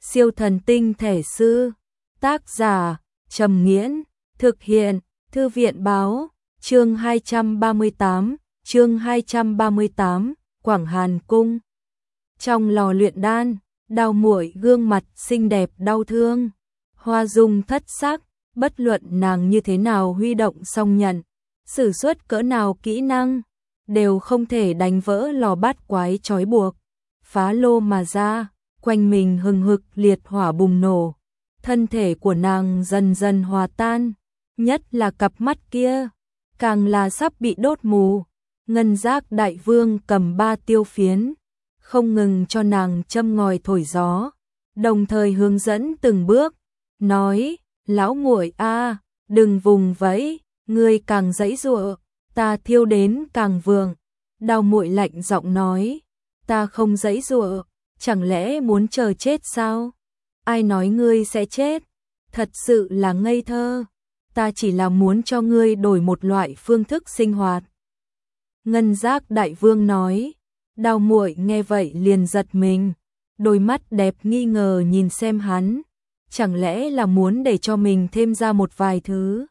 Siêu thần tinh thể sư. Tác giả Trầm Nghiễn. Thực hiện Thư viện báo. Chương 238, Quảng Hàn Cung. Trong lò luyện đan, Đào Muội gương mặt xinh đẹp đau thương, hoa dung thất sắc, bất luận nàng như thế nào huy động song nhận, sử xuất cỡ nào kỹ năng, đều không thể đánh vỡ lò bát quái trói buộc, phá lô mà ra, quanh mình hừng hực liệt hỏa bùng nổ, thân thể của nàng dần dần hòa tan, nhất là cặp mắt kia, càng là sắp bị đốt mù. Ngân Giác Đại Vương cầm 3 tiêu phiến, không ngừng cho nàng châm ngòi thổi gió, đồng thời hướng dẫn từng bước, nói: "Lão muội a, đừng vùng vẫy, ngươi càng giãy giụa, ta thiêu đến càng vượng." Đào Muội lạnh giọng nói: "Ta không giãy giụa, chẳng lẽ muốn chờ chết sao? Ai nói ngươi sẽ chết? Thật sự là ngây thơ, ta chỉ là muốn cho ngươi đổi một loại phương thức sinh hoạt." Ngân Giác Đại Vương nói. Đào Muội nghe vậy liền giật mình, đôi mắt đẹp nghi ngờ nhìn xem hắn, chẳng lẽ là muốn để cho mình thêm ra một vài thứ.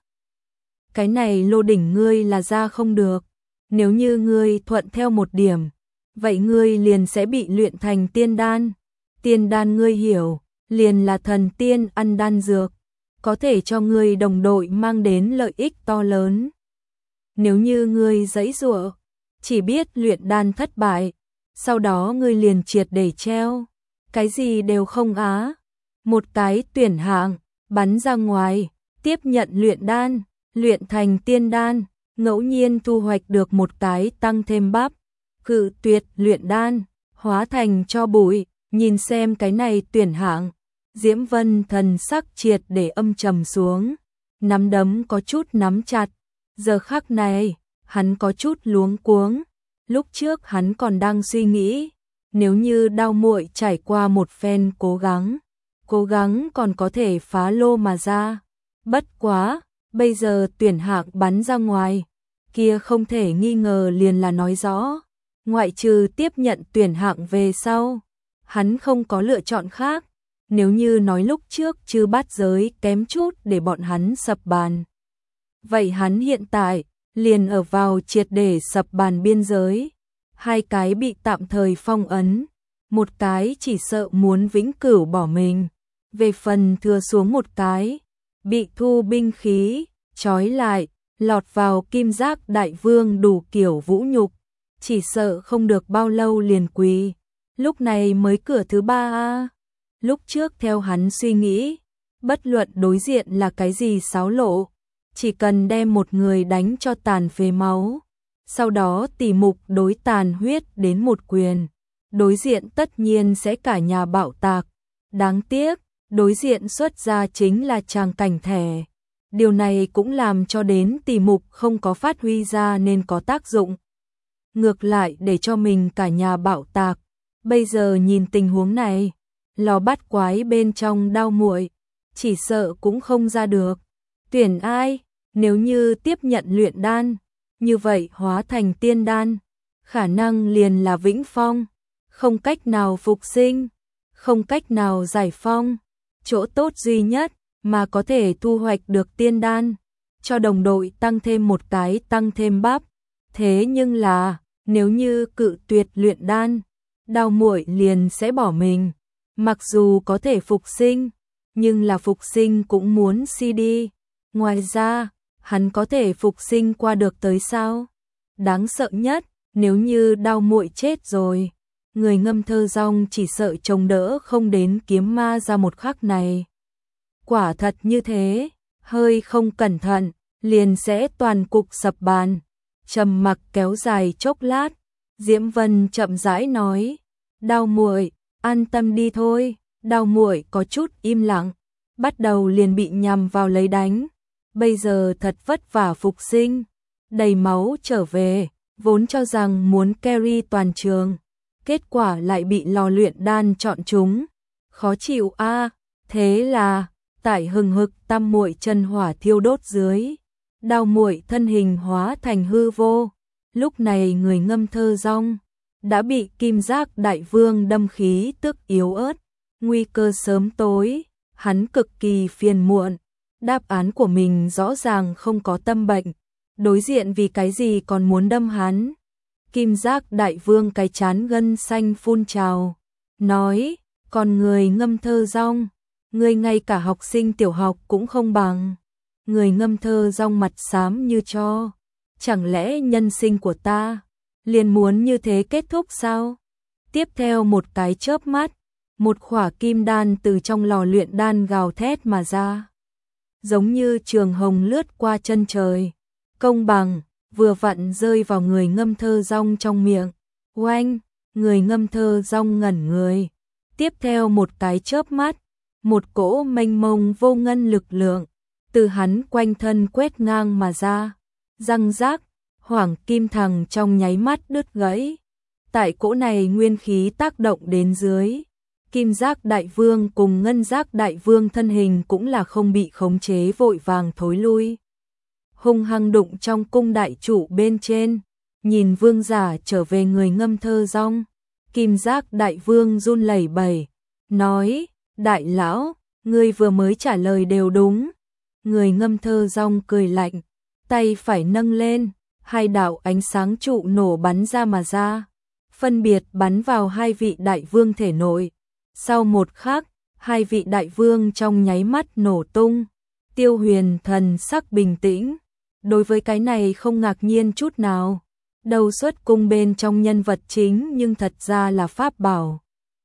Cái này lô đỉnh ngươi là ra không được, nếu như ngươi thuận theo một điểm, vậy ngươi liền sẽ bị luyện thành tiên đan. Tiên đan ngươi hiểu, liền là thần tiên ăn đan dược, có thể cho ngươi đồng đội mang đến lợi ích to lớn. Nếu như ngươi giãy giụa, chỉ biết luyện đan thất bại, sau đó ngươi liền triệt để treo, cái gì đều không á. Một cái tuyển hạng, bắn ra ngoài, tiếp nhận luyện đan, luyện thành tiên đan, ngẫu nhiên thu hoạch được một cái tăng thêm bắp, cự tuyệt luyện đan, hóa thành cho bụi. Nhìn xem cái này tuyển hạng, Diễm Vân thần sắc triệt để âm trầm xuống, nắm đấm có chút nắm chặt. Giờ khắc này, hắn có chút luống cuống. Lúc trước hắn còn đang suy nghĩ, nếu như Đào Muội trải qua một phen cố gắng còn có thể phá lô mà ra. Bất quá, bây giờ tuyển hạng bắn ra ngoài, kia không thể nghi ngờ liền là nói rõ, ngoại trừ tiếp nhận tuyển hạng về sau, hắn không có lựa chọn khác. Nếu như nói lúc trước Chư Bát Giới kém chút để bọn hắn sập bàn, vậy hắn hiện tại liền ở vào triệt để sập bàn biên giới. Hai cái bị tạm thời phong ấn, một cái chỉ sợ muốn vĩnh cửu bỏ mình, về phần thừa xuống một cái bị thu binh khí trói lại, lọt vào Kim Giác Đại Vương đủ kiểu vũ nhục, chỉ sợ không được bao lâu liền quỳ. Lúc này mới cửa thứ 3 a. Lúc trước theo hắn suy nghĩ, bất luận đối diện là cái gì xáo lộ, chỉ cần đem một người đánh cho tàn phế máu, sau đó tỉ mục đối tàn huyết đến một quyền, đối diện tất nhiên sẽ cả nhà bạo tạc. Đáng tiếc, đối diện xuất ra chính là tràng cảnh thẻ. Điều này cũng làm cho đến tỉ mục không có phát huy ra nên có tác dụng, ngược lại để cho mình cả nhà bạo tạc. Bây giờ nhìn tình huống này, lò bát quái bên trong Đào Muội chỉ sợ cũng không ra được. Tuyển ai? Nếu như tiếp nhận luyện đan, như vậy hóa thành tiên đan, khả năng liền là vĩnh phong, không cách nào phục sinh, không cách nào giải phong. Chỗ tốt duy nhất mà có thể thu hoạch được tiên đan, cho đồng đội tăng thêm một cái tăng thêm bắp. Thế nhưng là, nếu như cự tuyệt luyện đan, Đào Muội liền sẽ bỏ mình. Mặc dù có thể phục sinh, nhưng là phục sinh cũng muốn CD. Ngoài ra, hắn có thể phục sinh qua được tới sao? Đáng sợ nhất, nếu như Đào Muội chết rồi, người ngâm thơ rong chỉ sợ chống đỡ không đến kiếm ma ra một khắc này. Quả thật như thế, hơi không cẩn thận, liền sẽ toàn cục sập bàn. Trầm mặc kéo dài chốc lát, Diễm Vân chậm rãi nói: "Đào Muội, an tâm đi thôi." Đào Muội có chút im lặng, bắt đầu liền bị nhằm vào lấy đánh. Bây giờ thật vất vả phục sinh, đầy máu trở về, vốn cho rằng muốn carry toàn trường, kết quả lại bị lò luyện đan chọn chúng. Khó chịu a. Thế là, tại hừng hực tam muội chân hỏa thiêu đốt dưới, Đào Muội thân hình hóa thành hư vô. Lúc này người ngâm thơ rong đã bị Kim Giác Đại Vương đâm khí tức yếu ớt, nguy cơ sớm tối, hắn cực kỳ phiền muộn, đáp án của mình rõ ràng không có tâm bệnh, đối diện vì cái gì còn muốn đâm hắn. Kim Giác Đại Vương cái chán gân xanh phun trào, nói, còn người Ngâm Thơ Dong, người ngay cả học sinh tiểu học cũng không bằng. Người Ngâm Thơ Dong mặt xám như tro, chẳng lẽ nhân sinh của ta liền muốn như thế kết thúc sao? Tiếp theo một cái chớp mắt, một khỏa kim đan từ trong lò luyện đan gào thét mà ra, giống như trường hồng lướt qua chân trời, công bằng, vừa vặn rơi vào người Ngâm Thơ Dong trong miệng. Oanh, người Ngâm Thơ Dong ngẩn người. Tiếp theo một cái chớp mắt, một cỗ mênh mông vô ngân lực lượng từ hắn quanh thân quét ngang mà ra, răng rác, hoàng kim thằng trong nháy mắt đứt gãy. Tại cỗ này nguyên khí tác động đến dưới, Kim Giác Đại Vương cùng Ngân Giác Đại Vương thân hình cũng là không bị khống chế vội vàng thối lui, hung hăng đụng trong cung đại trụ bên trên. Nhìn vương giả trở về người Ngâm Thơ Dong, Kim Giác Đại Vương run lẩy bẩy, nói, đại lão, ngươi vừa mới trả lời đều đúng. Người Ngâm Thơ Dong cười lạnh, tay phải nâng lên, hai đạo ánh sáng trụ nổ bắn ra mà ra, phân biệt bắn vào hai vị đại vương thể nội. Sau một khắc, hai vị đại vương trong nháy mắt nổ tung. Tiêu Huyền thần sắc bình tĩnh, đối với cái này không ngạc nhiên chút nào. Đầu xuất cung bên trong nhân vật chính nhưng thật ra là pháp bảo.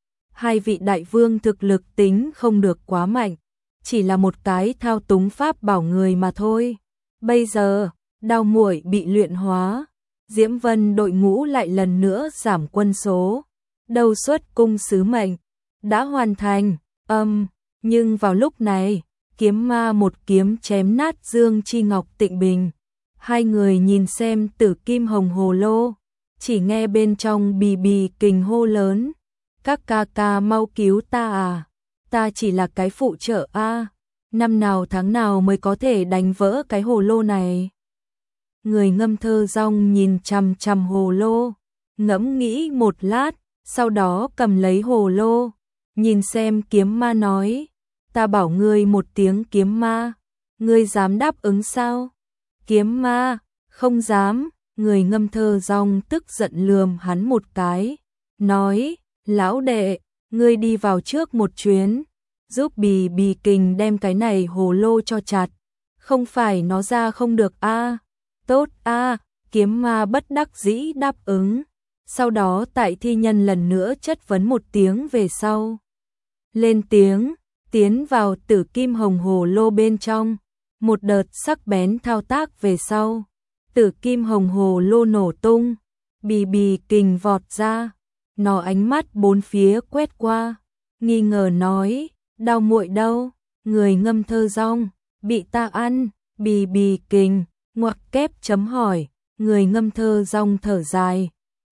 Hai vị đại vương thực lực tính không được quá mạnh, chỉ là một cái thao túng pháp bảo người mà thôi. Bây giờ, Đao Muội bị luyện hóa, Diễm Vân đội ngũ lại lần nữa giảm quân số. Đầu xuất cung sứ mệnh đã hoàn thành. Nhưng vào lúc này, kiếm ma một kiếm chém nát Dương Chi Ngọc Tịnh Bình. Hai người nhìn xem Tử Kim Hồng Hồ Lô, chỉ nghe bên trong bì bì kình hô lớn, các ca ca mau cứu ta à, ta chỉ là cái phụ trợ a, năm nào tháng nào mới có thể đánh vỡ cái hồ lô này. Người Ngâm Thơ Dong nhìn chằm chằm hồ lô, ngẫm nghĩ một lát, sau đó cầm lấy hồ lô, nhìn xem kiếm ma nói, ta bảo ngươi một tiếng kiếm ma, ngươi dám đáp ứng sao? Kiếm ma, không dám. Người Ngâm Thơ Dong tức giận lườm hắn một cái, nói, lão đệ, ngươi đi vào trước một chuyến, giúp bì bì kình đem cái này hồ lô cho chặt, không phải nó ra không được a. Tốt a. Kiếm ma bất đắc dĩ đáp ứng. Sau đó tại thi nhân lần nữa chất vấn một tiếng về sau, lên tiếng, tiến vào Tử Kim Hồng Hồ Lô bên trong. Một đợt sắc bén thao tác về sau, Tử Kim Hồng Hồ Lô nổ tung, bì bì kình vọt ra, nó ánh mắt bốn phía quét qua, nghi ngờ nói, Đao Muội đâu? Người Ngâm Thơ Dong, bị ta ăn. Bì bì kình, ngoặc kép chấm hỏi. Người Ngâm Thơ Dong thở dài,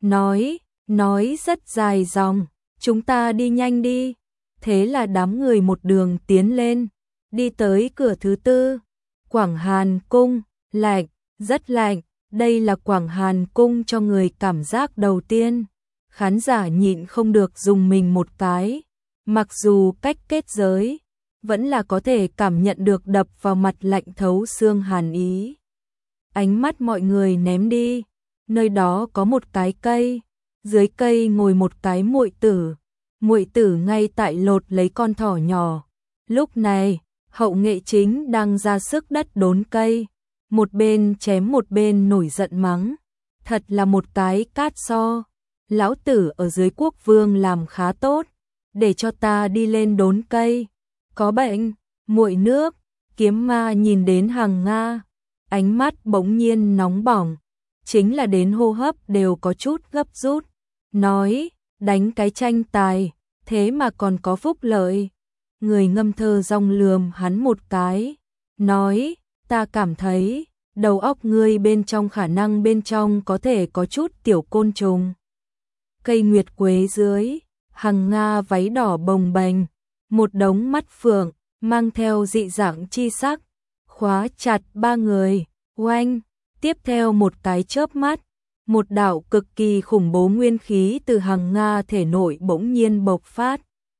nói rất dài dòng, chúng ta đi nhanh đi. Thế là đám người một đường tiến lên, đi tới cửa thứ tư, Quảng Hàn Cung. Lạnh, rất lạnh, đây là Quảng Hàn Cung cho người cảm giác đầu tiên. Khán giả nhịn không được dùng mình một cái, mặc dù cách kết giới, vẫn là có thể cảm nhận được đập vào mặt lạnh thấu xương hàn ý. Ánh mắt mọi người ném đi, nơi đó có một cái cây, dưới cây ngồi một cái muội tử ngay tại lột lấy con thỏ nhỏ. Lúc này, hậu nghệ chính đang ra sức đất đốn cây, một bên chém một bên nổi giận mắng, thật là một cái cát so, lão tử ở dưới quốc vương làm khá tốt, để cho ta đi lên đốn cây, có bệnh. Muội nước. Kiếm ma nhìn đến Hằng Nga, ánh mắt bỗng nhiên nóng bỏng, chính là đến hô hấp đều có chút gấp rút, nói, đánh cái tranh tài, thế mà còn có phúc lợi. Người Ngâm Thơ Dong lườm hắn một cái, nói, ta cảm thấy, đầu óc ngươi bên trong khả năng bên trong có thể có chút tiểu côn trùng. Cây nguyệt quế dưới, Hằng Nga váy đỏ bồng bềnh, một đống mắt phượng, mang theo dị dạng chi sắc, khóa chặt ba người. Oanh, tiếp theo một cái chớp mắt, một đạo cực kỳ khủng bố nguyên khí từ Hằng Nga thể nội bỗng nhiên bộc phát.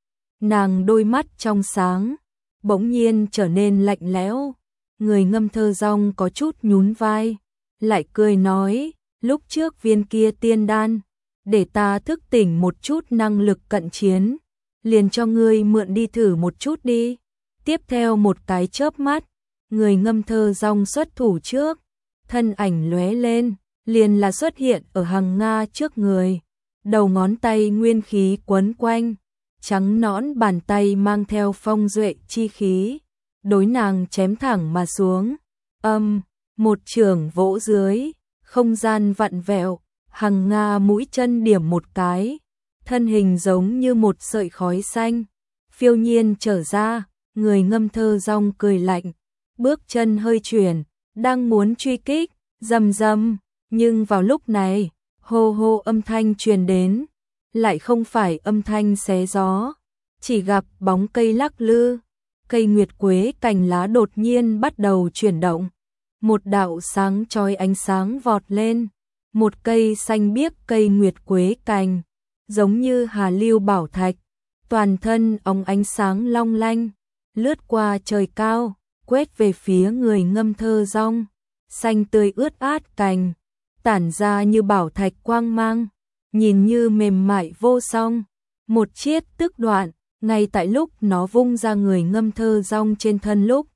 nàng đôi mắt trong sáng, bỗng nhiên trở nên lạnh lẽo. Người ngâm thơ rong có chút nhún vai, lại cười nói, lúc trước viên kia tiên đan, để ta thức tỉnh một chút năng lực cận chiến, liền cho ngươi mượn đi thử một chút đi. Tiếp theo một cái chớp mắt, người ngâm thơ rong xuất thủ trước, thân ảnh lóe lên, liền là xuất hiện ở Hằng Nga trước người, đầu ngón tay nguyên khí quấn quanh, trắng nõn bàn tay mang theo phong duệ chi khí, đối nàng chém thẳng mà xuống. Một chưởng vỗ dưới, không gian vặn vẹo, Hằng Nga mũi chân điểm một cái, thân hình giống như một sợi khói xanh, phiêu nhiên trở ra. Người ngâm thơ rong cười lạnh, bước chân hơi chuyển, đang muốn truy kích, rầm rầm, nhưng vào lúc này, hô hô âm thanh truyền đến, lại không phải âm thanh xé gió, chỉ gặp bóng cây lắc lư, cây nguyệt quế cành lá đột nhiên bắt đầu chuyển động, một đạo sáng chói ánh sáng vọt lên, một cây xanh biếc cây nguyệt quế cành, giống như hà lưu bảo thạch, toàn thân óng ánh sáng long lanh, lướt qua trời cao, quét về phía người ngâm thơ rong, xanh tươi ướt át cành, tản ra như bảo thạch quang mang, nhìn như mềm mại vô song, một chiết tức đoạn, ngay tại lúc nó vung ra người ngâm thơ rong trên thân lúc,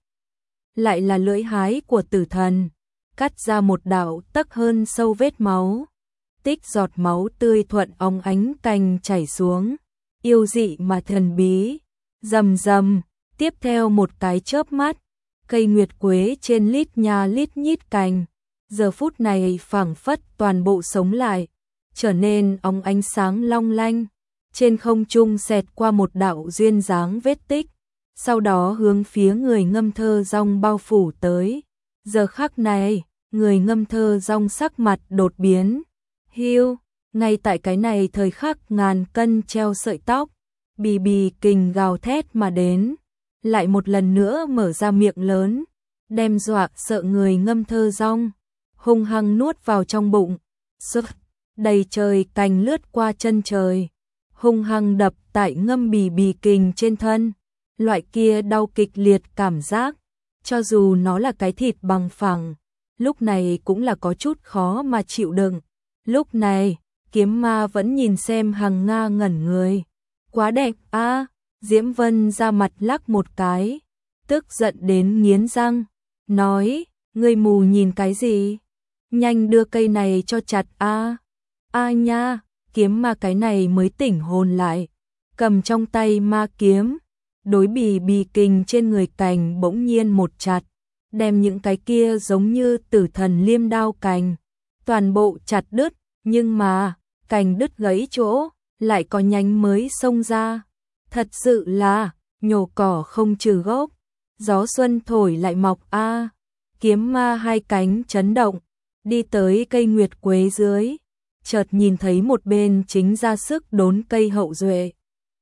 lại là lưỡi hái của tử thần, cắt ra một đạo tấc hơn sâu vết máu, tích giọt máu tươi thuận óng ánh cành chảy xuống, yêu dị mà thần bí, rầm rầm. Tiếp theo một cái chớp mắt, cây nguyệt quế trên lít nha lít nhít cành, giờ phút này phảng phất toàn bộ sống lại, trở nên óng ánh sáng long lanh, trên không trung xẹt qua một đạo duyên dáng vết tích, sau đó hướng phía người ngâm thơ rong bao phủ tới. Giờ khắc này, người ngâm thơ rong sắc mặt đột biến, hiu, ngay tại cái này thời khắc ngàn cân treo sợi tóc, bì bì kình gào thét mà đến. Lại một lần nữa mở ra miệng lớn, đem dọa sợ người ngâm thơ rong, hung hăng nuốt vào trong bụng, sức đầy trời cành lướt qua chân trời, hung hăng đập tại ngâm bì bì kình trên thân, loại kia đau kịch liệt cảm giác, cho dù nó là cái thịt bằng phẳng, lúc này cũng là có chút khó mà chịu đựng. Lúc này, Kiếm Ma vẫn nhìn xem Hằng Nga ngẩn người, quá đẹp a. Diễm Vân ra mặt lắc một cái, tức giận đến nghiến răng, nói, ngươi mù nhìn cái gì? Nhanh đưa cây này cho chặt a. A nha, Kiếm Ma cái này mới tỉnh hồn lại, cầm trong tay ma kiếm, đối bì bì kình trên người cành bỗng nhiên một chặt, đem những cái kia giống như tử thần liêm đao cành, toàn bộ chặt đứt, nhưng mà, cành đứt gãy chỗ, lại có nhánh mới xông ra. Thật sự là, nhổ cỏ không trừ gốc, gió xuân thổi lại mọc a. Kiếm Ma hai cánh chấn động, đi tới cây nguyệt quế dưới, chợt nhìn thấy một bên chính ra sức đốn cây hậu duệ.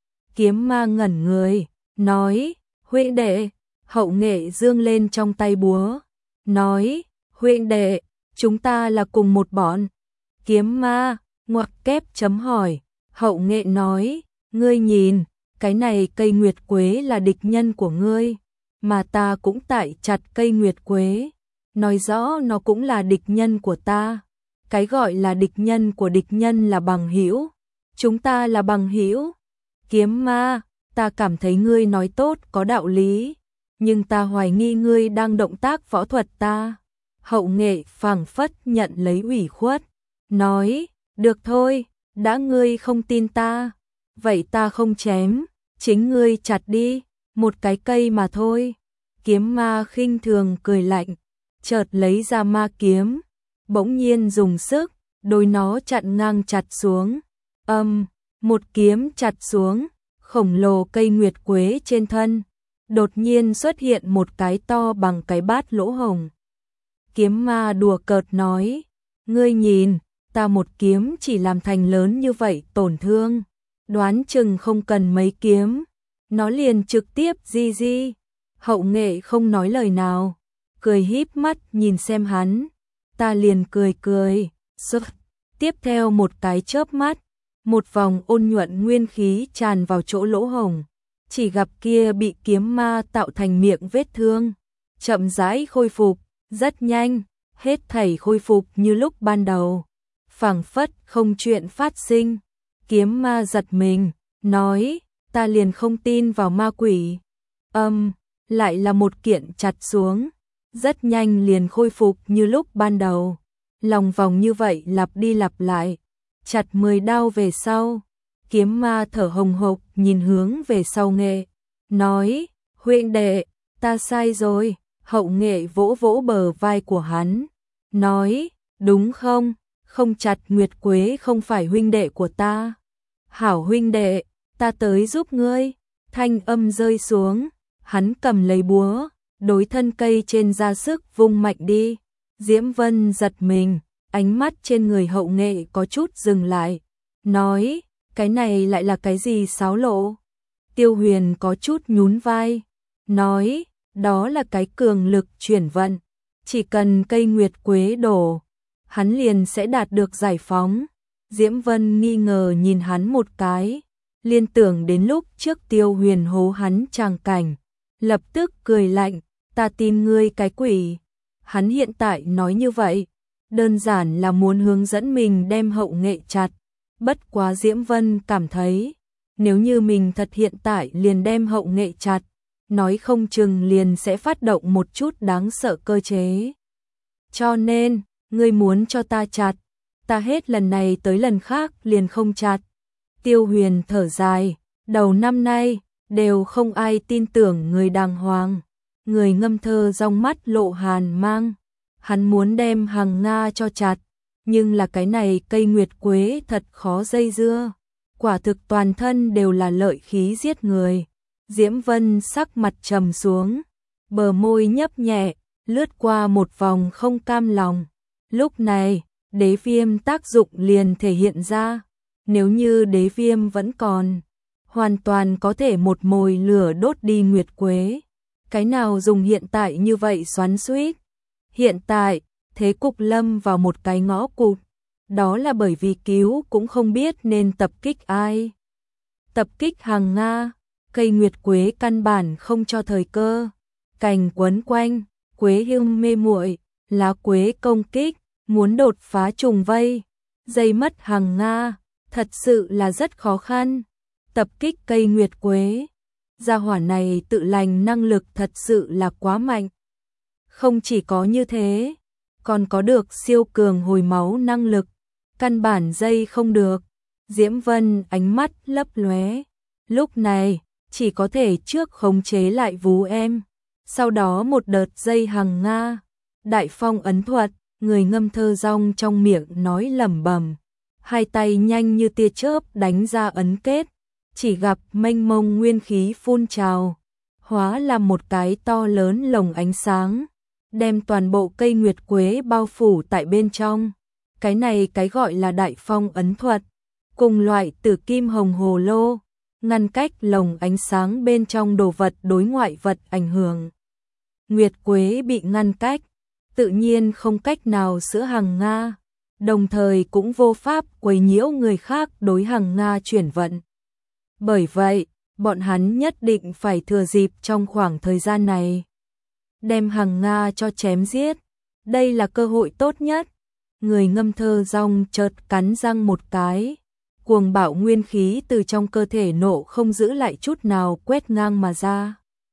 Kiếm Ma ngẩn người, nói, huynh đệ, hậu nghệ dương lên trong tay búa, nói, huynh đệ, chúng ta là cùng một bọn. Kiếm Ma, ngoặc kép chấm hỏi, hậu nghệ nói, ngươi nhìn, cái này cây nguyệt quế là địch nhân của ngươi, mà ta cũng tại chặt cây nguyệt quế, nói rõ nó cũng là địch nhân của ta. Cái gọi là địch nhân của địch nhân là bằng hữu, chúng ta là bằng hữu. Kiếm Ma, ta cảm thấy ngươi nói tốt có đạo lý, nhưng ta hoài nghi ngươi đang động tác võ thuật ta. Hậu nghệ phảng phất nhận lấy ủy khuất, nói, được thôi, đã ngươi không tin ta, vậy ta không chém, chính ngươi chặt đi, một cái cây mà thôi. Kiếm Ma khinh thường cười lạnh, chợt lấy ra ma kiếm, bỗng nhiên dùng sức, đôi nó chặn ngang chặt xuống. Một kiếm chặt xuống, khổng lồ cây nguyệt quế trên thân, đột nhiên xuất hiện một cái to bằng cái bát lỗ hổng. Kiếm Ma đùa cợt nói, ngươi nhìn, ta một kiếm chỉ làm thành lớn như vậy tổn thương, đoán chừng không cần mấy kiếm, nó liền trực tiếp di. Hậu nghệ không nói lời nào, cười híp mắt nhìn xem hắn, ta liền cười. Tiếp theo một cái chớp mắt, một vòng ôn nhuận nguyên khí tràn vào chỗ lỗ hổng, chỉ gặp kia bị kiếm ma tạo thành miệng vết thương, chậm rãi khôi phục, rất nhanh, hết thảy khôi phục như lúc ban đầu, phảng phất không chuyện phát sinh. Kiếm ma giật mình, nói, ta liền không tin vào ma quỷ. Lại là một kiện chặt xuống, rất nhanh liền khôi phục như lúc ban đầu. Lòng vòng như vậy lặp đi lặp lại, chặt 10 đao về sau, kiếm ma thở hồng hộc nhìn hướng về sau Nghệ, nói, huynh đệ, ta sai rồi. Hậu Nghệ vỗ vỗ bờ vai của hắn, nói, đúng không, không chặt Nguyệt Quế không phải huynh đệ của ta. Hảo huynh đệ, ta tới giúp ngươi. Thanh âm rơi xuống, hắn cầm lấy búa, đối thân cây trên ra sức vung mạnh đi. Diễm Vân giật mình, ánh mắt trên người Hậu Nghệ có chút dừng lại, nói, cái này lại là cái gì xáo lộ? Tiêu Huyền có chút nhún vai, nói, đó là cái cường lực chuyển vận, chỉ cần cây Nguyệt Quế đổ, hắn liền sẽ đạt được giải phóng. Diễm Vân nghi ngờ nhìn hắn một cái, liên tưởng đến lúc trước Tiêu Huyền hố hắn tràng cảnh, lập tức cười lạnh, ta tin ngươi cái quỷ. Hắn hiện tại nói như vậy, đơn giản là muốn hướng dẫn mình đem Hậu Nghệ chặt, bất quá Diễm Vân cảm thấy, nếu như mình thật hiện tại liền đem Hậu Nghệ chặt, nói không chừng liền sẽ phát động một chút đáng sợ cơ chế. Cho nên, ngươi muốn cho ta chặt, ta hết lần này tới lần khác liền không chặt. Tiêu Huyền thở dài, đầu năm nay, đều không ai tin tưởng người đàng hoàng. Người Ngâm Thơ trong mắt lộ hàn mang, hắn muốn đem Hằng Nga cho chặt, nhưng là cái này cây Nguyệt Quế thật khó dây dưa, quả thực toàn thân đều là lợi khí giết người. Diễm Vân sắc mặt trầm xuống, bờ môi nhấp nhẹ, lướt qua một vòng không cam lòng. Lúc này, đế viêm tác dụng liền thể hiện ra, nếu như đế viêm vẫn còn, hoàn toàn có thể một mồi lửa đốt đi Nguyệt Quế. Cái nào dùng hiện tại như vậy xoắn xuýt? Hiện tại, thế cục lâm vào một cái ngõ cụt, đó là bởi vì cứu cũng không biết nên tập kích ai. Tập kích Hằng Nga, cây Nguyệt Quế căn bản không cho thời cơ, cành quấn quanh, quế hương mê muội, lá quế công kích, muốn đột phá trùng vây, dây mất Hằng Nga, thật sự là rất khó khăn. Tập kích cây Nguyệt Quế, gia hỏa này tự lành năng lực thật sự là quá mạnh. Không chỉ có như thế, còn có được siêu cường hồi máu năng lực, căn bản dây không được. Diễm Vân ánh mắt lấp lóe, lúc này chỉ có thể trước khống chế lại vú em, sau đó một đợt dây Hằng Nga. Đại phong ấn thuật, người Ngâm Thơ rong trong miệng nói lẩm bẩm, hai tay nhanh như tia chớp đánh ra ấn kết, chỉ gặp mênh mông nguyên khí phun trào, hóa làm một cái to lớn lồng ánh sáng, đem toàn bộ cây Nguyệt Quế bao phủ tại bên trong. Cái này cái gọi là đại phong ấn thuật, cùng loại tử kim hồng hồ lô, ngăn cách lồng ánh sáng bên trong đồ vật đối ngoại vật ảnh hưởng. Nguyệt Quế bị ngăn cách, tự nhiên không cách nào sữa Hằng Nga, đồng thời cũng vô pháp quấy nhiễu người khác đối Hằng Nga chuyển vận. Bởi vậy, bọn hắn nhất định phải thừa dịp trong khoảng thời gian này, đem Hằng Nga cho chém giết, đây là cơ hội tốt nhất. Người Ngâm Thơ rong chợt cắn răng một cái, cuồng bạo nguyên khí từ trong cơ thể nộ không giữ lại chút nào quét ngang mà ra.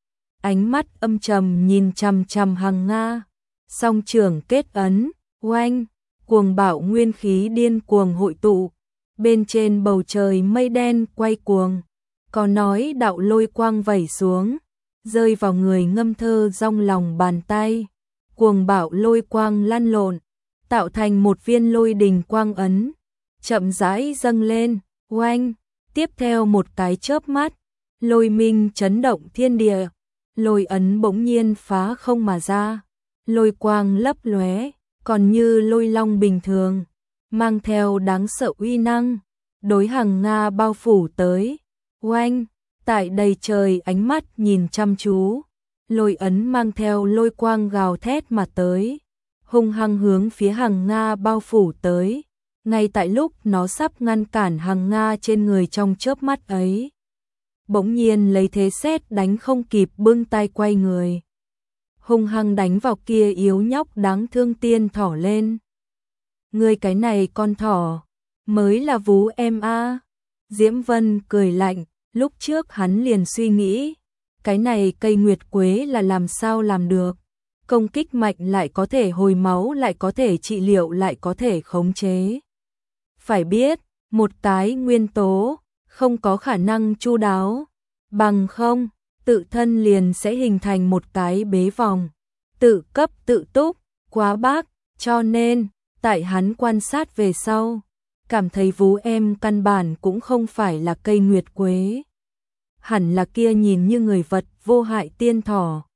Ánh mắt âm trầm nhìn chằm chằm Hằng Nga, song trưởng kết ấn, oanh, cuồng bạo nguyên khí điên cuồng hội tụ, bên trên bầu trời mây đen quay cuồng, có nói đạo lôi quang vẩy xuống, rơi vào người Ngâm Thơ rong lòng bàn tay, cuồng bạo lôi quang lăn lộn, tạo thành một viên lôi đình quang ấn, chậm rãi dâng lên, oanh, tiếp theo một cái chớp mắt, lôi minh chấn động thiên địa, lôi ấn bỗng nhiên phá không mà ra, lôi quang lấp lóe, còn như lôi long bình thường, mang theo đáng sợ uy năng, đối Hằng Nga bao phủ tới, oanh, tại đầy trời ánh mắt nhìn chăm chú, lôi ấn mang theo lôi quang gào thét mà tới, hung hăng hướng phía Hằng Nga bao phủ tới. Ngay tại lúc nó sắp ngăn cản Hằng Nga trên người trong chớp mắt ấy, bỗng nhiên lấy thế sét đánh không kịp bưng tay quay người. Hung hăng đánh vào kia yếu nhóc đáng thương tiên thỏ lên. Ngươi cái này con thỏ, mới là vú em a. Diễm Vân cười lạnh, lúc trước hắn liền suy nghĩ, cái này cây nguyệt quế là làm sao làm được. Công kích mạnh lại có thể hồi máu, lại có thể trị liệu, lại có thể khống chế. Phải biết, một cái nguyên tố không có khả năng chu đáo, bằng không, tự thân liền sẽ hình thành một cái bế vòng, tự cấp tự túc, quá bác, cho nên, tại hắn quan sát về sau, cảm thấy vú em căn bản cũng không phải là cây nguyệt quế. Hẳn là kia nhìn như người vật vô hại tiên thỏ.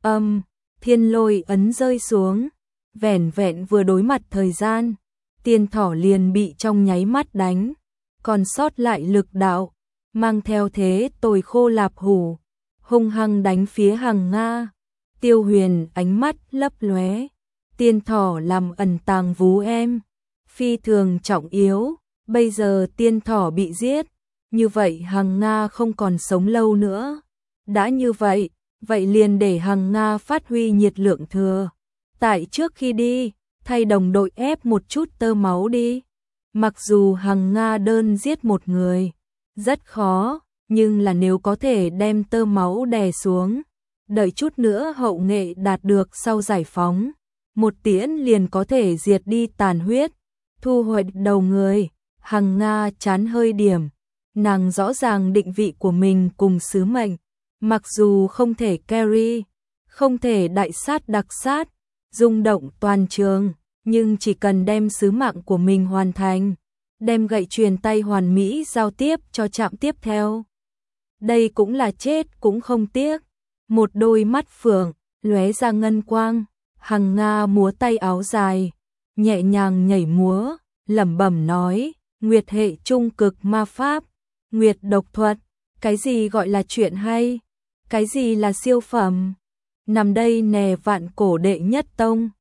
Thiên lôi ấn rơi xuống, vẻn vẹn vừa đối mặt thời gian, tiên thỏ liền bị trong nháy mắt đánh, còn sót lại lực đạo, mang theo thế tồi khô lạp hủ, hung hăng đánh phía Hằng Nga. Tiêu Huyền ánh mắt lấp lóe, tiên thỏ làm ẩn tàng vú em, phi thường trọng yếu, bây giờ tiên thỏ bị giết, như vậy Hằng Nga không còn sống lâu nữa. Đã như vậy, vậy liền để Hằng Nga phát huy nhiệt lượng thừa. Tại trước khi đi, thay đồng đội ép một chút tơ máu đi. Mặc dù Hằng Nga đơn giết một người, rất khó, nhưng là nếu có thể đem tơ máu đè xuống, đợi chút nữa hậu nghệ đạt được sau giải phóng, một tiễn liền có thể diệt đi tàn huyết, thu hoạch đầu người. Hằng Nga chán hơi điểm, nàng rõ ràng định vị của mình cùng sứ mệnh, mặc dù không thể carry, không thể đại sát đặc sát, rung động toàn trường, nhưng chỉ cần đem sứ mạng của mình hoàn thành, đem gậy truyền tay hoàn mỹ giao tiếp cho trạm tiếp theo. Đây cũng là chết cũng không tiếc. Một đôi mắt phượng lóe ra ngân quang, Hằng Nga múa tay áo dài, nhẹ nhàng nhảy múa, lẩm bẩm nói, nguyệt hệ trung cực ma pháp, nguyệt độc thuật, cái gì gọi là chuyện hay, cái gì là siêu phẩm, nằm đây nè vạn cổ đệ nhất tông.